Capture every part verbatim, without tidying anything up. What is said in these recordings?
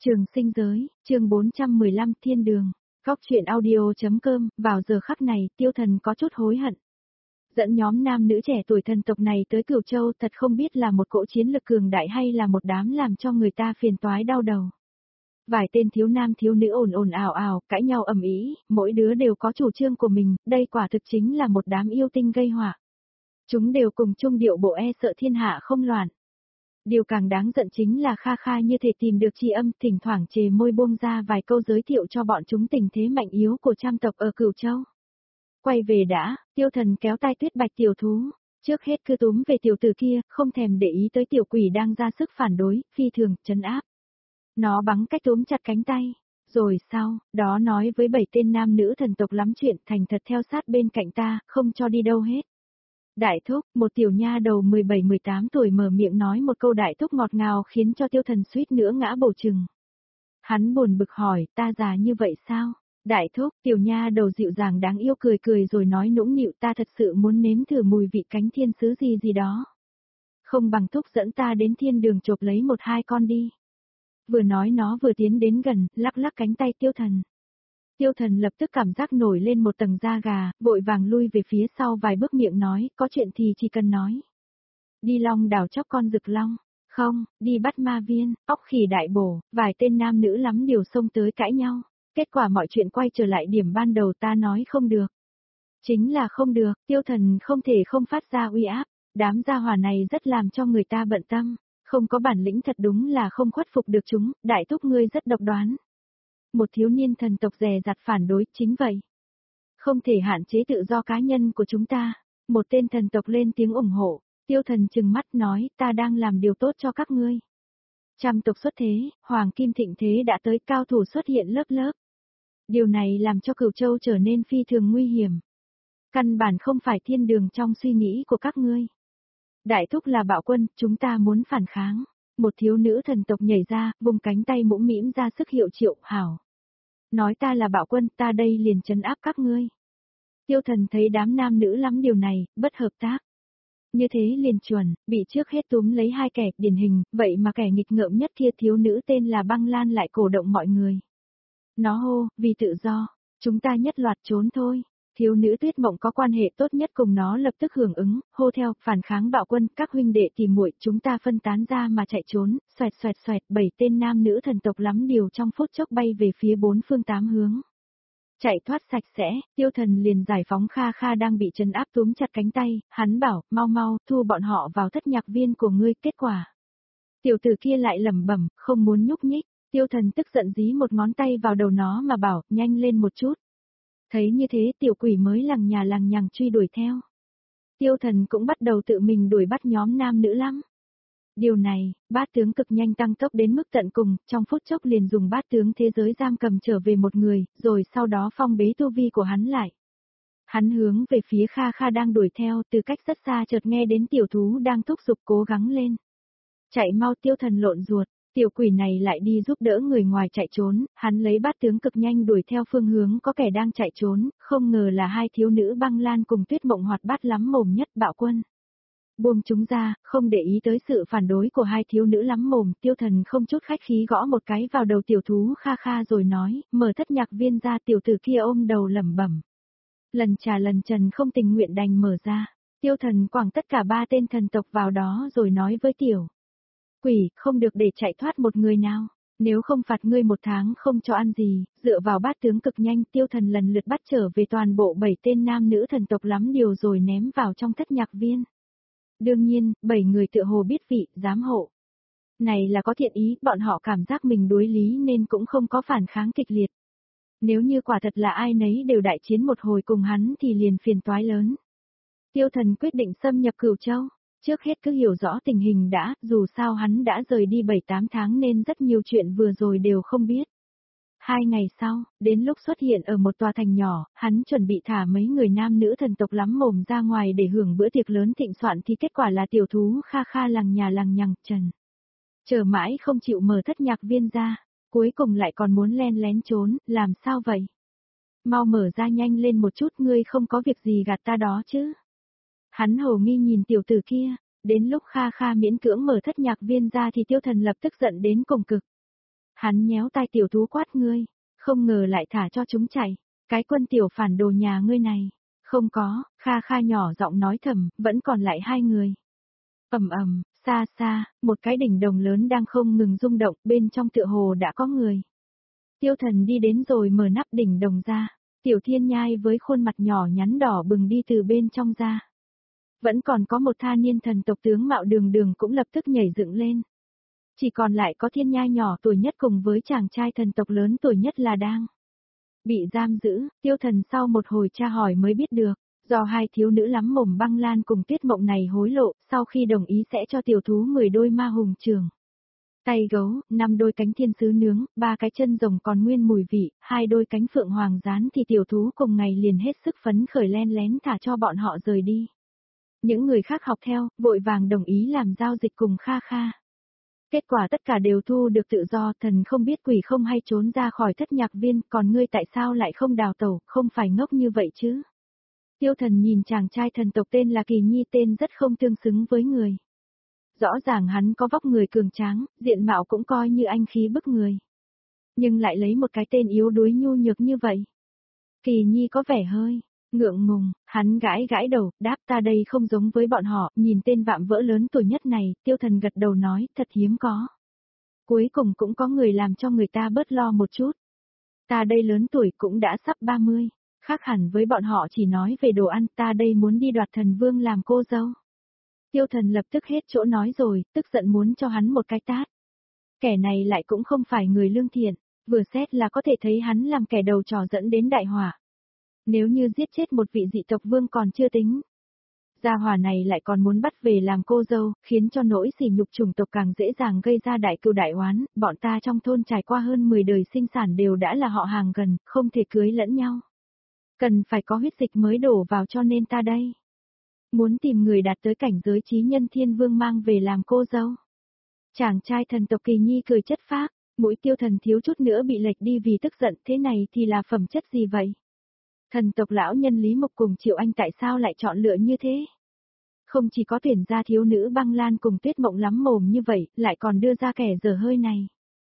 Trường sinh giới, chương bốn trăm mười lăm Thiên đường, góc truyện audio.com, vào giờ khắc này, tiêu thần có chút hối hận. Dẫn nhóm nam nữ trẻ tuổi thần tộc này tới Cửu Châu thật không biết là một cỗ chiến lực cường đại hay là một đám làm cho người ta phiền toái đau đầu. Vài tên thiếu nam thiếu nữ ồn ồn ào ào, cãi nhau ầm ĩ, mỗi đứa đều có chủ trương của mình, đây quả thực chính là một đám yêu tinh gây họa. Chúng đều cùng chung điệu bộ e sợ thiên hạ không loạn. Điều càng đáng giận chính là Kha Kha như thể tìm được tri âm, thỉnh thoảng chề môi buông ra vài câu giới thiệu cho bọn chúng tình thế mạnh yếu của trăm tộc ở Cửu Châu. Quay về đã, tiêu thần kéo tai Tuyết Bạch tiểu thú, trước hết cứ túm về tiểu tử kia, không thèm để ý tới tiểu quỷ đang ra sức phản đối, phi thường, trấn áp. Nó bằng cách túm chặt cánh tay, rồi sau, đó nói với bảy tên nam nữ thần tộc lắm chuyện, thành thật theo sát bên cạnh ta, không cho đi đâu hết. Đại thúc, một tiểu nha đầu mười bảy mười tám tuổi mở miệng nói một câu đại thúc ngọt ngào khiến cho tiêu thần suýt nữa ngã bổ chừng. Hắn buồn bực hỏi, ta già như vậy sao? Đại thúc, tiểu nha đầu dịu dàng đáng yêu cười cười rồi nói nũng nịu, ta thật sự muốn nếm thử mùi vị cánh thiên sứ gì gì đó. Không bằng thúc dẫn ta đến thiên đường chộp lấy một hai con đi. Vừa nói nó vừa tiến đến gần, lắc lắc cánh tay tiêu thần. Tiêu thần lập tức cảm giác nổi lên một tầng da gà, vội vàng lui về phía sau vài bước miệng nói, có chuyện thì chỉ cần nói. Đi long đảo chóc con rực long, không, đi bắt ma viên, óc khỉ đại bổ, vài tên nam nữ lắm điều xông tới cãi nhau. Kết quả mọi chuyện quay trở lại điểm ban đầu, ta nói không được. Chính là không được, tiêu thần không thể không phát ra uy áp, đám gia hỏa này rất làm cho người ta bận tâm, không có bản lĩnh thật đúng là không khuất phục được chúng, đại thúc ngươi rất độc đoán. Một thiếu niên thần tộc dè dặt phản đối, chính vậy. Không thể hạn chế tự do cá nhân của chúng ta. Một tên thần tộc lên tiếng ủng hộ, tiêu thần trừng mắt nói, ta đang làm điều tốt cho các ngươi. Trăm tộc xuất thế, hoàng kim thịnh thế đã tới, cao thủ xuất hiện lớp lớp. Điều này làm cho Cửu Châu trở nên phi thường nguy hiểm. Căn bản không phải thiên đường trong suy nghĩ của các ngươi. Đại thúc là bạo quân, chúng ta muốn phản kháng. Một thiếu nữ thần tộc nhảy ra, vùng cánh tay mũm mĩm ra sức hiệu triệu, hảo. Nói ta là bạo quân, ta đây liền trấn áp các ngươi. Tiêu thần thấy đám nam nữ lắm điều này, bất hợp tác. Như thế liền chuẩn, bị trước hết túm lấy hai kẻ điển hình, vậy mà kẻ nghịch ngợm nhất kia thiếu nữ tên là Băng Lan lại cổ động mọi người. Nó hô, vì tự do, chúng ta nhất loạt trốn thôi. Thiếu nữ Tuyết Mộng có quan hệ tốt nhất cùng nó lập tức hưởng ứng, hô theo, phản kháng bạo quân, các huynh đệ tìm muội, chúng ta phân tán ra mà chạy trốn, xoẹt xoẹt xoẹt, bảy tên nam nữ thần tộc lắm điều trong phút chốc bay về phía bốn phương tám hướng. Chạy thoát sạch sẽ, tiêu thần liền giải phóng Kha Kha đang bị trấn áp túm chặt cánh tay, hắn bảo, mau mau, thu bọn họ vào thất nhạc viên của ngươi, kết quả. Tiểu tử kia lại lẩm bẩm, không muốn nhúc nhích, tiêu thần tức giận dí một ngón tay vào đầu nó mà bảo, nhanh lên một chút. Thấy như thế tiểu quỷ mới lằng nhà lằng nhằng truy đuổi theo. Tiêu thần cũng bắt đầu tự mình đuổi bắt nhóm nam nữ lắm. Điều này, bát tướng cực nhanh tăng tốc đến mức tận cùng, trong phút chốc liền dùng bát tướng thế giới giam cầm trở về một người, rồi sau đó phong bế tu vi của hắn lại. Hắn hướng về phía Kha Kha đang đuổi theo, từ cách rất xa chợt nghe đến tiểu thú đang thúc giục cố gắng lên. Chạy mau, tiêu thần lộn ruột. Tiểu quỷ này lại đi giúp đỡ người ngoài chạy trốn, hắn lấy bát tướng cực nhanh đuổi theo phương hướng có kẻ đang chạy trốn, không ngờ là hai thiếu nữ Băng Lan cùng Tuyết Mộng hoạt bát lắm mồm nhất bạo quân. Buông chúng ra, không để ý tới sự phản đối của hai thiếu nữ lắm mồm, tiêu thần không chút khách khí gõ một cái vào đầu tiểu thú Kha Kha rồi nói, mở thất nhạc viên ra, tiểu tử kia ôm đầu lẩm bẩm. Lần trà lần trần không tình nguyện đành mở ra, tiêu thần quẳng tất cả ba tên thần tộc vào đó rồi nói với tiểu. Quỷ, không được để chạy thoát một người nào, nếu không phạt ngươi một tháng không cho ăn gì, dựa vào bát tướng cực nhanh tiêu thần lần lượt bắt trở về toàn bộ bảy tên nam nữ thần tộc lắm điều rồi ném vào trong thất nhạc viên. Đương nhiên, bảy người tựa hồ biết vị, giám hộ. Này là có thiện ý, bọn họ cảm giác mình đối lý nên cũng không có phản kháng kịch liệt. Nếu như quả thật là ai nấy đều đại chiến một hồi cùng hắn thì liền phiền toái lớn. Tiêu thần quyết định xâm nhập Cửu Châu. Trước hết cứ hiểu rõ tình hình đã, dù sao hắn đã rời đi bảy tám tháng nên rất nhiều chuyện vừa rồi đều không biết. Hai ngày sau, đến lúc xuất hiện ở một tòa thành nhỏ, hắn chuẩn bị thả mấy người nam nữ thần tộc lắm mồm ra ngoài để hưởng bữa tiệc lớn thịnh soạn thì kết quả là tiểu thú Kha Kha lằng nhà lằng nhằng trần. Chờ mãi không chịu mở thất nhạc viên ra, cuối cùng lại còn muốn len lén trốn, làm sao vậy? Mau mở ra nhanh lên một chút, ngươi không có việc gì gạt ta đó chứ? Hắn hồ nghi nhìn tiểu tử kia, đến lúc Kha Kha miễn cưỡng mở thất nhạc viên ra thì tiêu thần lập tức giận đến cùng cực. Hắn nhéo tai tiểu thú quát ngươi, không ngờ lại thả cho chúng chạy, cái quân tiểu phản đồ nhà ngươi này. Không có, Kha Kha nhỏ giọng nói thầm, vẫn còn lại hai người. Ầm ầm, xa xa, một cái đỉnh đồng lớn đang không ngừng rung động, bên trong tựa hồ đã có người. Tiêu Thần đi đến rồi mở nắp đỉnh đồng ra, Tiểu Thiên Nhai với khuôn mặt nhỏ nhắn đỏ bừng đi từ bên trong ra. Vẫn còn có một tha niên thần tộc tướng mạo đường đường cũng lập tức nhảy dựng lên. Chỉ còn lại có Thiên Nhai nhỏ tuổi nhất cùng với chàng trai thần tộc lớn tuổi nhất là đang bị giam giữ. Tiêu Thần sau một hồi tra hỏi mới biết được, do hai thiếu nữ lắm mồm Băng Lan cùng Tuyết Mộng này hối lộ, sau khi đồng ý sẽ cho tiểu thú mười đôi ma hùng trường tay gấu, năm đôi cánh thiên sứ nướng, ba cái chân rồng còn nguyên mùi vị, hai đôi cánh phượng hoàng rán thì tiểu thú cùng ngày liền hết sức phấn khởi len lén thả cho bọn họ rời đi. Những người khác học theo, vội vàng đồng ý làm giao dịch cùng Kha Kha. Kết quả tất cả đều thu được tự do, thần không biết quỷ không hay trốn ra khỏi thất nhạc viên, còn ngươi tại sao lại không đào tẩu, không phải ngốc như vậy chứ? Tiêu Thần nhìn chàng trai thần tộc tên là Kỳ Nhi, tên rất không tương xứng với người. Rõ ràng hắn có vóc người cường tráng, diện mạo cũng coi như anh khí bức người. Nhưng lại lấy một cái tên yếu đuối nhu nhược như vậy. Kỳ Nhi có vẻ hơi ngượng ngùng, hắn gãi gãi đầu, đáp ta đây không giống với bọn họ, nhìn tên vạm vỡ lớn tuổi nhất này, Tiêu Thần gật đầu nói, thật hiếm có. Cuối cùng cũng có người làm cho người ta bớt lo một chút. Ta đây lớn tuổi cũng đã sắp ba mươi, khác hẳn với bọn họ chỉ nói về đồ ăn, ta đây muốn đi đoạt thần vương làm cô dâu. Tiêu Thần lập tức hết chỗ nói rồi, tức giận muốn cho hắn một cái tát. Kẻ này lại cũng không phải người lương thiện, vừa xét là có thể thấy hắn làm kẻ đầu trò dẫn đến đại họa. Nếu như giết chết một vị dị tộc vương còn chưa tính. Gia hỏa này lại còn muốn bắt về làm cô dâu, khiến cho nỗi sỉ nhục chủng tộc càng dễ dàng gây ra đại cừu đại oán, bọn ta trong thôn trải qua hơn mười đời sinh sản đều đã là họ hàng gần, không thể cưới lẫn nhau. Cần phải có huyết dịch mới đổ vào cho nên ta đây. Muốn tìm người đạt tới cảnh giới chí nhân thiên vương mang về làm cô dâu. Chàng trai thần tộc Kỳ Nhi cười chất phác, mũi Tiêu Thần thiếu chút nữa bị lệch đi vì tức giận, thế này thì là phẩm chất gì vậy? Thần tộc lão nhân Lý Mục cùng Triệu Anh tại sao lại chọn lựa như thế? Không chỉ có tuyển ra thiếu nữ Băng Lan cùng Tuyết Mộng lắm mồm như vậy, lại còn đưa ra kẻ dở hơi này.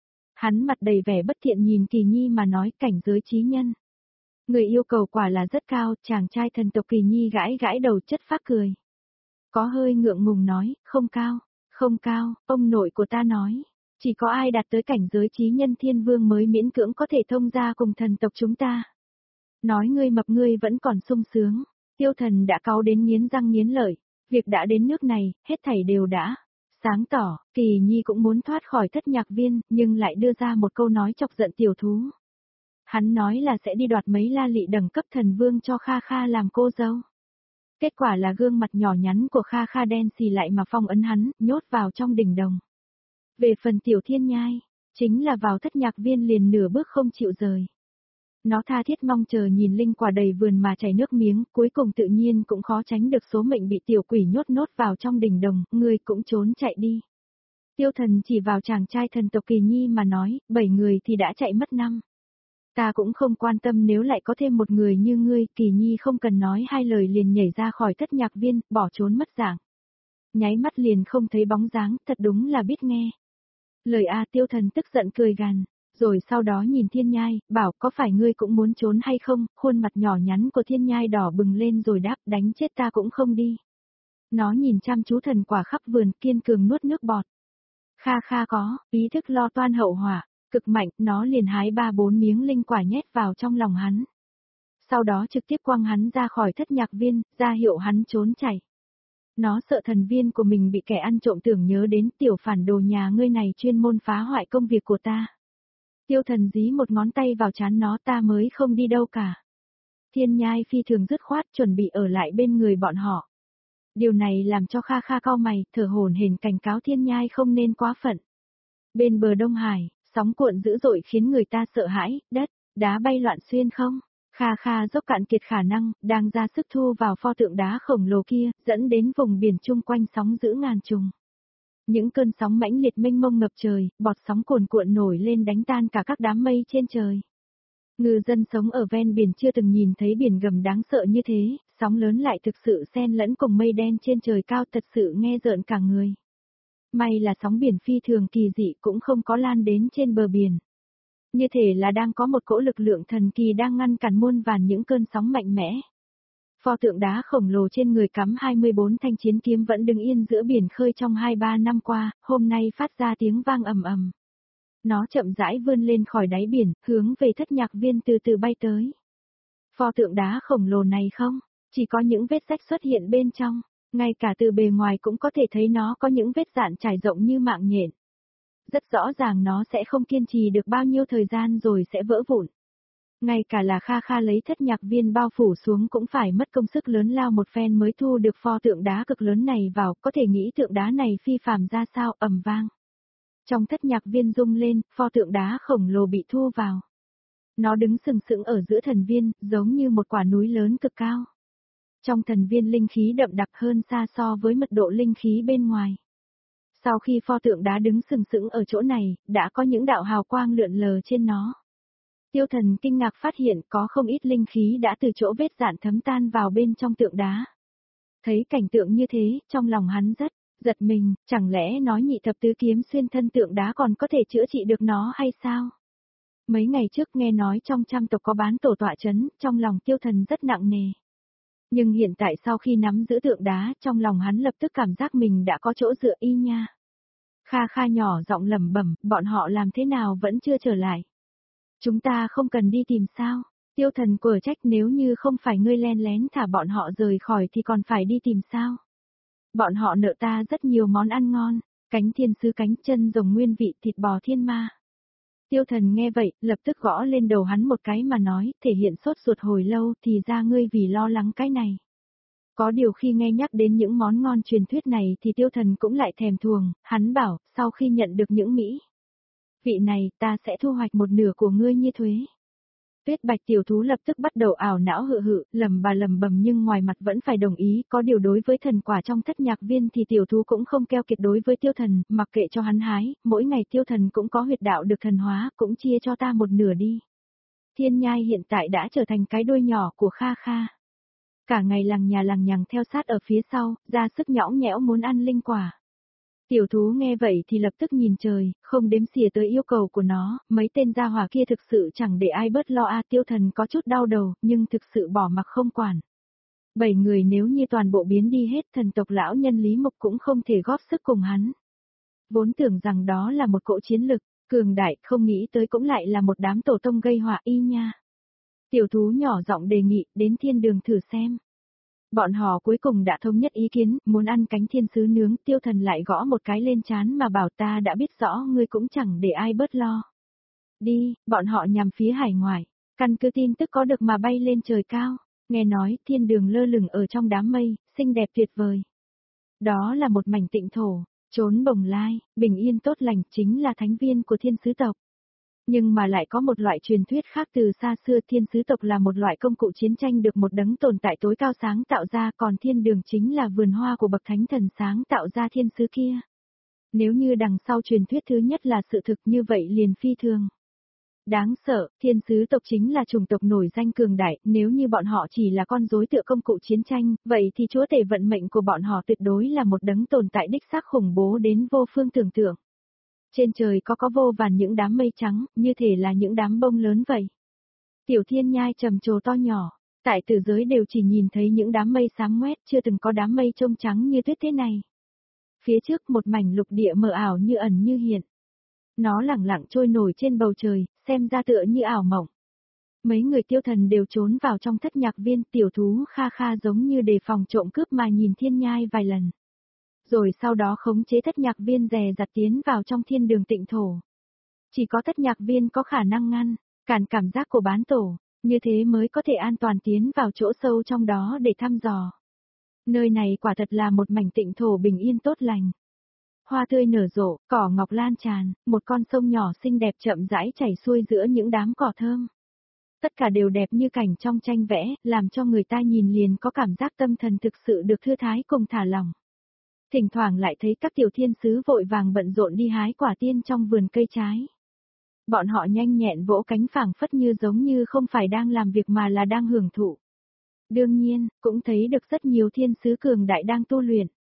Hắn mặt đầy vẻ bất thiện nhìn Kỳ Nhi mà nói cảnh giới chí nhân. Người yêu cầu quả là rất cao, chàng trai thần tộc Kỳ Nhi gãi gãi đầu chất phác cười. Có hơi ngượng ngùng nói, không cao, không cao, ông nội của ta nói. Chỉ có ai đạt tới cảnh giới chí nhân thiên vương mới miễn cưỡng có thể thông ra cùng thần tộc chúng ta. Nói ngươi mập ngươi vẫn còn sung sướng. Tiêu Thần đã cáu đến nghiến răng nghiến lợi. Việc đã đến nước này, hết thảy đều đã sáng tỏ. Kỳ Nhi cũng muốn thoát khỏi thất nhạc viên, nhưng lại đưa ra một câu nói chọc giận tiểu thú. Hắn nói là sẽ đi đoạt mấy la lị đẳng cấp thần vương cho Kha Kha làm cô dâu. Kết quả là gương mặt nhỏ nhắn của Kha Kha đen xì lại mà phong ấn hắn, nhốt vào trong đỉnh đồng. Về phần tiểu Thiên Nhai, chính là vào thất nhạc viên liền nửa bước không chịu rời. Nó tha thiết mong chờ nhìn linh quả đầy vườn mà chảy nước miếng, cuối cùng tự nhiên cũng khó tránh được số mệnh bị tiểu quỷ nhốt nốt vào trong đỉnh đồng, người cũng trốn chạy đi. Tiêu Thần chỉ vào chàng trai thần tộc Kỳ Nhi mà nói, bảy người thì đã chạy mất năm. Ta cũng không quan tâm nếu lại có thêm một người như ngươi, Kỳ Nhi không cần nói hai lời liền nhảy ra khỏi thất nhạc viên, bỏ trốn mất dạng. Nháy mắt liền không thấy bóng dáng, thật đúng là biết nghe. Lời A Tiêu Thần tức giận cười gằn. Rồi sau đó nhìn Thiên Nhai, bảo có phải ngươi cũng muốn trốn hay không, khuôn mặt nhỏ nhắn của Thiên Nhai đỏ bừng lên rồi đáp đánh chết ta cũng không đi. Nó nhìn chăm chú thần quả khắp vườn kiên cường nuốt nước bọt. Kha Kha có, ý thức lo toan hậu hỏa, cực mạnh, nó liền hái ba bốn miếng linh quả nhét vào trong lòng hắn. Sau đó trực tiếp quăng hắn ra khỏi thất nhạc viên, ra hiệu hắn trốn chạy. Nó sợ thần viên của mình bị kẻ ăn trộm tưởng nhớ đến tiểu phản đồ nhà ngươi này chuyên môn phá hoại công việc của ta. Tiêu Thần dí một ngón tay vào trán nó ta mới không đi đâu cả. Thiên Nhai phi thường dứt khoát chuẩn bị ở lại bên người bọn họ. Điều này làm cho Kha Kha cau mày, thở hổn hển cảnh cáo Thiên Nhai không nên quá phận. Bên bờ Đông Hải, sóng cuộn dữ dội khiến người ta sợ hãi, đất, đá bay loạn xuyên không. Kha Kha dốc cạn kiệt khả năng, đang ra sức thu vào pho tượng đá khổng lồ kia, dẫn đến vùng biển chung quanh sóng dữ ngàn trùng. Những cơn sóng mãnh liệt mênh mông ngập trời, bọt sóng cuồn cuộn nổi lên đánh tan cả các đám mây trên trời. Ngư dân sống ở ven biển chưa từng nhìn thấy biển gầm đáng sợ như thế, sóng lớn lại thực sự xen lẫn cùng mây đen trên trời cao thật sự nghe rợn cả người. May là sóng biển phi thường kỳ dị cũng không có lan đến trên bờ biển. Như thể là đang có một cỗ lực lượng thần kỳ đang ngăn cản muôn vàn những cơn sóng mạnh mẽ. Pho tượng đá khổng lồ trên người cắm hai mươi bốn thanh chiến kiếm vẫn đứng yên giữa biển khơi trong hai ba năm qua, hôm nay phát ra tiếng vang ầm ầm. Nó chậm rãi vươn lên khỏi đáy biển, hướng về thất nhạc viên từ từ bay tới. Pho tượng đá khổng lồ này không, chỉ có những vết rách xuất hiện bên trong, ngay cả từ bề ngoài cũng có thể thấy nó có những vết dạn trải rộng như mạng nhện. Rất rõ ràng nó sẽ không kiên trì được bao nhiêu thời gian rồi sẽ vỡ vụn. Ngay cả là Kha Kha lấy thất nhạc viên bao phủ xuống cũng phải mất công sức lớn lao một phen mới thu được pho tượng đá cực lớn này vào, có thể nghĩ tượng đá này phi phàm ra sao, ầm vang. Trong thất nhạc viên rung lên, pho tượng đá khổng lồ bị thu vào. Nó đứng sừng sững ở giữa thần viên, giống như một quả núi lớn cực cao. Trong thần viên linh khí đậm đặc hơn xa so với mật độ linh khí bên ngoài. Sau khi pho tượng đá đứng sừng sững ở chỗ này, đã có những đạo hào quang lượn lờ trên nó. Tiêu Thần kinh ngạc phát hiện có không ít linh khí đã từ chỗ vết dạn thấm tan vào bên trong tượng đá. Thấy cảnh tượng như thế, trong lòng hắn rất giật mình, chẳng lẽ nói nhị thập tứ kiếm xuyên thân tượng đá còn có thể chữa trị được nó hay sao? Mấy ngày trước nghe nói trong trăm tộc có bán tổ tọa chấn, trong lòng Tiêu Thần rất nặng nề. Nhưng hiện tại sau khi nắm giữ tượng đá, trong lòng hắn lập tức cảm giác mình đã có chỗ dựa y nha. Kha Kha nhỏ giọng lẩm bẩm, bọn họ làm thế nào vẫn chưa trở lại. Chúng ta không cần đi tìm sao? Tiêu Thần quở trách, nếu như không phải ngươi len lén thả bọn họ rời khỏi thì còn phải đi tìm sao? Bọn họ nợ ta rất nhiều món ăn ngon, cánh thiên sứ, cánh chân rồng nguyên vị, thịt bò thiên ma. Tiêu Thần nghe vậy, lập tức gõ lên đầu hắn một cái mà nói, thể hiện sốt ruột hồi lâu, thì ra ngươi vì lo lắng cái này. Có điều khi nghe nhắc đến những món ngon truyền thuyết này thì Tiêu Thần cũng lại thèm thuồng, hắn bảo, sau khi nhận được những mỹ vị này, ta sẽ thu hoạch một nửa của ngươi như thuế. Tuyết Bạch tiểu thú lập tức bắt đầu ảo não hự hự, lầm bà lầm bầm nhưng ngoài mặt vẫn phải đồng ý, có điều đối với thần quả trong thất nhạc viên thì tiểu thú cũng không keo kiệt đối với Tiêu Thần, mặc kệ cho hắn hái, mỗi ngày Tiêu Thần cũng có huyệt đạo được thần hóa, cũng chia cho ta một nửa đi. Thiên Nhai hiện tại đã trở thành cái đuôi nhỏ của Kha Kha. Cả ngày lằng nhà lằng nhằng theo sát ở phía sau, ra sức nhõng nhẽo muốn ăn linh quả. Tiểu thú nghe vậy thì lập tức nhìn trời, không đếm xỉa tới yêu cầu của nó, mấy tên gia hỏa kia thực sự chẳng để ai bớt lo a. Tiêu Thần có chút đau đầu, nhưng thực sự bỏ mặc không quản. Bảy người nếu như toàn bộ biến đi hết, thần tộc lão nhân Lý Mục cũng không thể góp sức cùng hắn. Vốn tưởng rằng đó là một cỗ chiến lực, cường đại, không nghĩ tới cũng lại là một đám tổ tông gây họa y nha. Tiểu thú nhỏ giọng đề nghị, đến thiên đường thử xem. Bọn họ cuối cùng đã thống nhất ý kiến, muốn ăn cánh thiên sứ nướng. Tiêu Thần lại gõ một cái lên trán mà bảo, ta đã biết rõ ngươi cũng chẳng để ai bớt lo. Đi, bọn họ nhằm phía hải ngoại, căn cứ tin tức có được mà bay lên trời cao, nghe nói thiên đường lơ lửng ở trong đám mây, xinh đẹp tuyệt vời. Đó là một mảnh tịnh thổ, trốn bồng lai, bình yên tốt lành, chính là thánh viên của thiên sứ tộc. Nhưng mà lại có một loại truyền thuyết khác, từ xa xưa thiên sứ tộc là một loại công cụ chiến tranh được một đấng tồn tại tối cao sáng tạo ra, còn thiên đường chính là vườn hoa của bậc thánh thần sáng tạo ra thiên sứ kia. Nếu như đằng sau truyền thuyết thứ nhất là sự thực, như vậy liền phi thường đáng sợ. Thiên sứ tộc chính là chủng tộc nổi danh cường đại, nếu như bọn họ chỉ là con rối tựa công cụ chiến tranh, vậy thì chúa tể vận mệnh của bọn họ tuyệt đối là một đấng tồn tại đích xác khủng bố đến vô phương tưởng tượng. Trên trời có có vô vàn những đám mây trắng, như thể là những đám bông lớn vậy. Tiểu Thiên Nhai trầm trồ to nhỏ, tại tử giới đều chỉ nhìn thấy những đám mây xám ngoét, chưa từng có đám mây trông trắng như tuyết thế này. Phía trước một mảnh lục địa mờ ảo như ẩn như hiện. Nó lẳng lặng trôi nổi trên bầu trời, xem ra tựa như ảo mộng. Mấy người Tiêu Thần đều trốn vào trong thất nhạc viên, tiểu thú Kha Kha giống như đề phòng trộm cướp mà nhìn Thiên Nhai vài lần. Rồi sau đó khống chế thất nhạc viên dè dặt tiến vào trong thiên đường tịnh thổ. Chỉ có thất nhạc viên có khả năng ngăn, cản cảm giác của bán tổ, như thế mới có thể an toàn tiến vào chỗ sâu trong đó để thăm dò. Nơi này quả thật là một mảnh tịnh thổ bình yên tốt lành. Hoa tươi nở rộ, cỏ ngọc lan tràn, một con sông nhỏ xinh đẹp chậm rãi chảy xuôi giữa những đám cỏ thơm. Tất cả đều đẹp như cảnh trong tranh vẽ, làm cho người ta nhìn liền có cảm giác tâm thần thực sự được thư thái cùng thả lỏng. Thỉnh thoảng lại thấy các tiểu thiên sứ vội vàng bận rộn đi hái quả tiên trong vườn cây trái. Bọn họ nhanh nhẹn vỗ cánh phảng phất như giống như không phải đang làm việc mà là đang hưởng thụ. Đương nhiên, cũng thấy được rất nhiều thiên sứ cường đại đang tu luyện.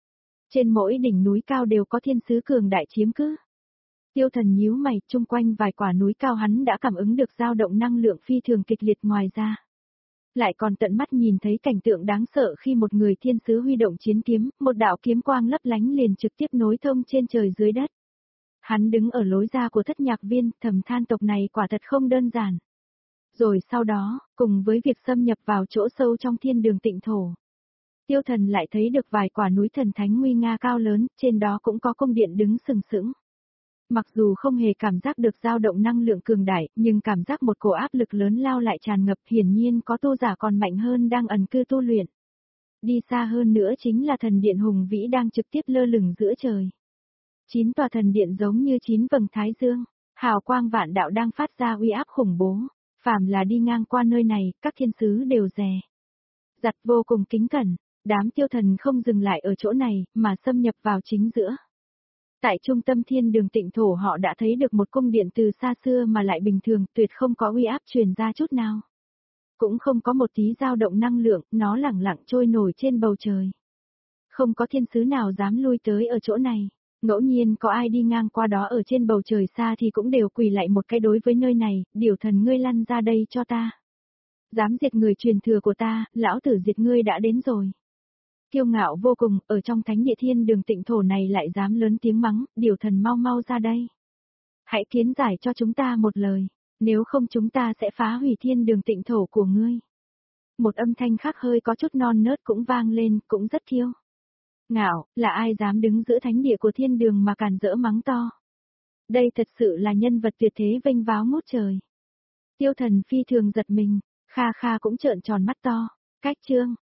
Trên mỗi đỉnh núi cao đều có thiên sứ cường đại chiếm cứ. Tiêu Thần nhíu mày, chung quanh vài quả núi cao hắn đã cảm ứng được dao động năng lượng phi thường kịch liệt, ngoài ra. Lại còn tận mắt nhìn thấy cảnh tượng đáng sợ khi một người thiên sứ huy động chiến kiếm, một đạo kiếm quang lấp lánh liền trực tiếp nối thông trên trời dưới đất. Hắn đứng ở lối ra của thất nhạc viên, thầm than tộc này quả thật không đơn giản. Rồi sau đó, cùng với việc xâm nhập vào chỗ sâu trong thiên đường tịnh thổ. Tiêu Thần lại thấy được vài quả núi thần thánh nguy nga cao lớn, trên đó cũng có cung điện đứng sừng sững. Mặc dù không hề cảm giác được dao động năng lượng cường đại, nhưng cảm giác một cổ áp lực lớn lao lại tràn ngập, hiển nhiên có tu giả còn mạnh hơn đang ẩn cư tu luyện. Đi xa hơn nữa chính là thần điện hùng vĩ đang trực tiếp lơ lửng giữa trời. Chín tòa thần điện giống như chín vầng thái dương, hào quang vạn đạo đang phát ra uy áp khủng bố, phàm là đi ngang qua nơi này, các thiên sứ đều dè dặt vô cùng kính cẩn. Đám Tiêu Thần không dừng lại ở chỗ này, mà xâm nhập vào chính giữa. Tại trung tâm thiên đường tịnh thổ họ đã thấy được một cung điện từ xa xưa mà lại bình thường, tuyệt không có uy áp truyền ra chút nào. Cũng không có một tí dao động năng lượng, nó lẳng lặng trôi nổi trên bầu trời. Không có thiên sứ nào dám lui tới ở chỗ này. Ngẫu nhiên có ai đi ngang qua đó ở trên bầu trời xa thì cũng đều quỳ lại một cái đối với nơi này, Điểu Thần ngươi lăn ra đây cho ta. Dám diệt người truyền thừa của ta, lão tử diệt ngươi đã đến rồi. Kiêu ngạo vô cùng, ở trong thánh địa thiên đường tịnh thổ này lại dám lớn tiếng mắng, Điểu Thần mau mau ra đây. Hãy kiến giải cho chúng ta một lời, nếu không chúng ta sẽ phá hủy thiên đường tịnh thổ của ngươi. Một âm thanh khác hơi có chút non nớt cũng vang lên, cũng rất kiêu ngạo, là ai dám đứng giữa thánh địa của thiên đường mà càn rỡ mắng to. Đây thật sự là nhân vật tuyệt thế vênh váo ngút trời. Tiêu Thần phi thường giật mình, Kha Kha cũng trợn tròn mắt to, cách chương.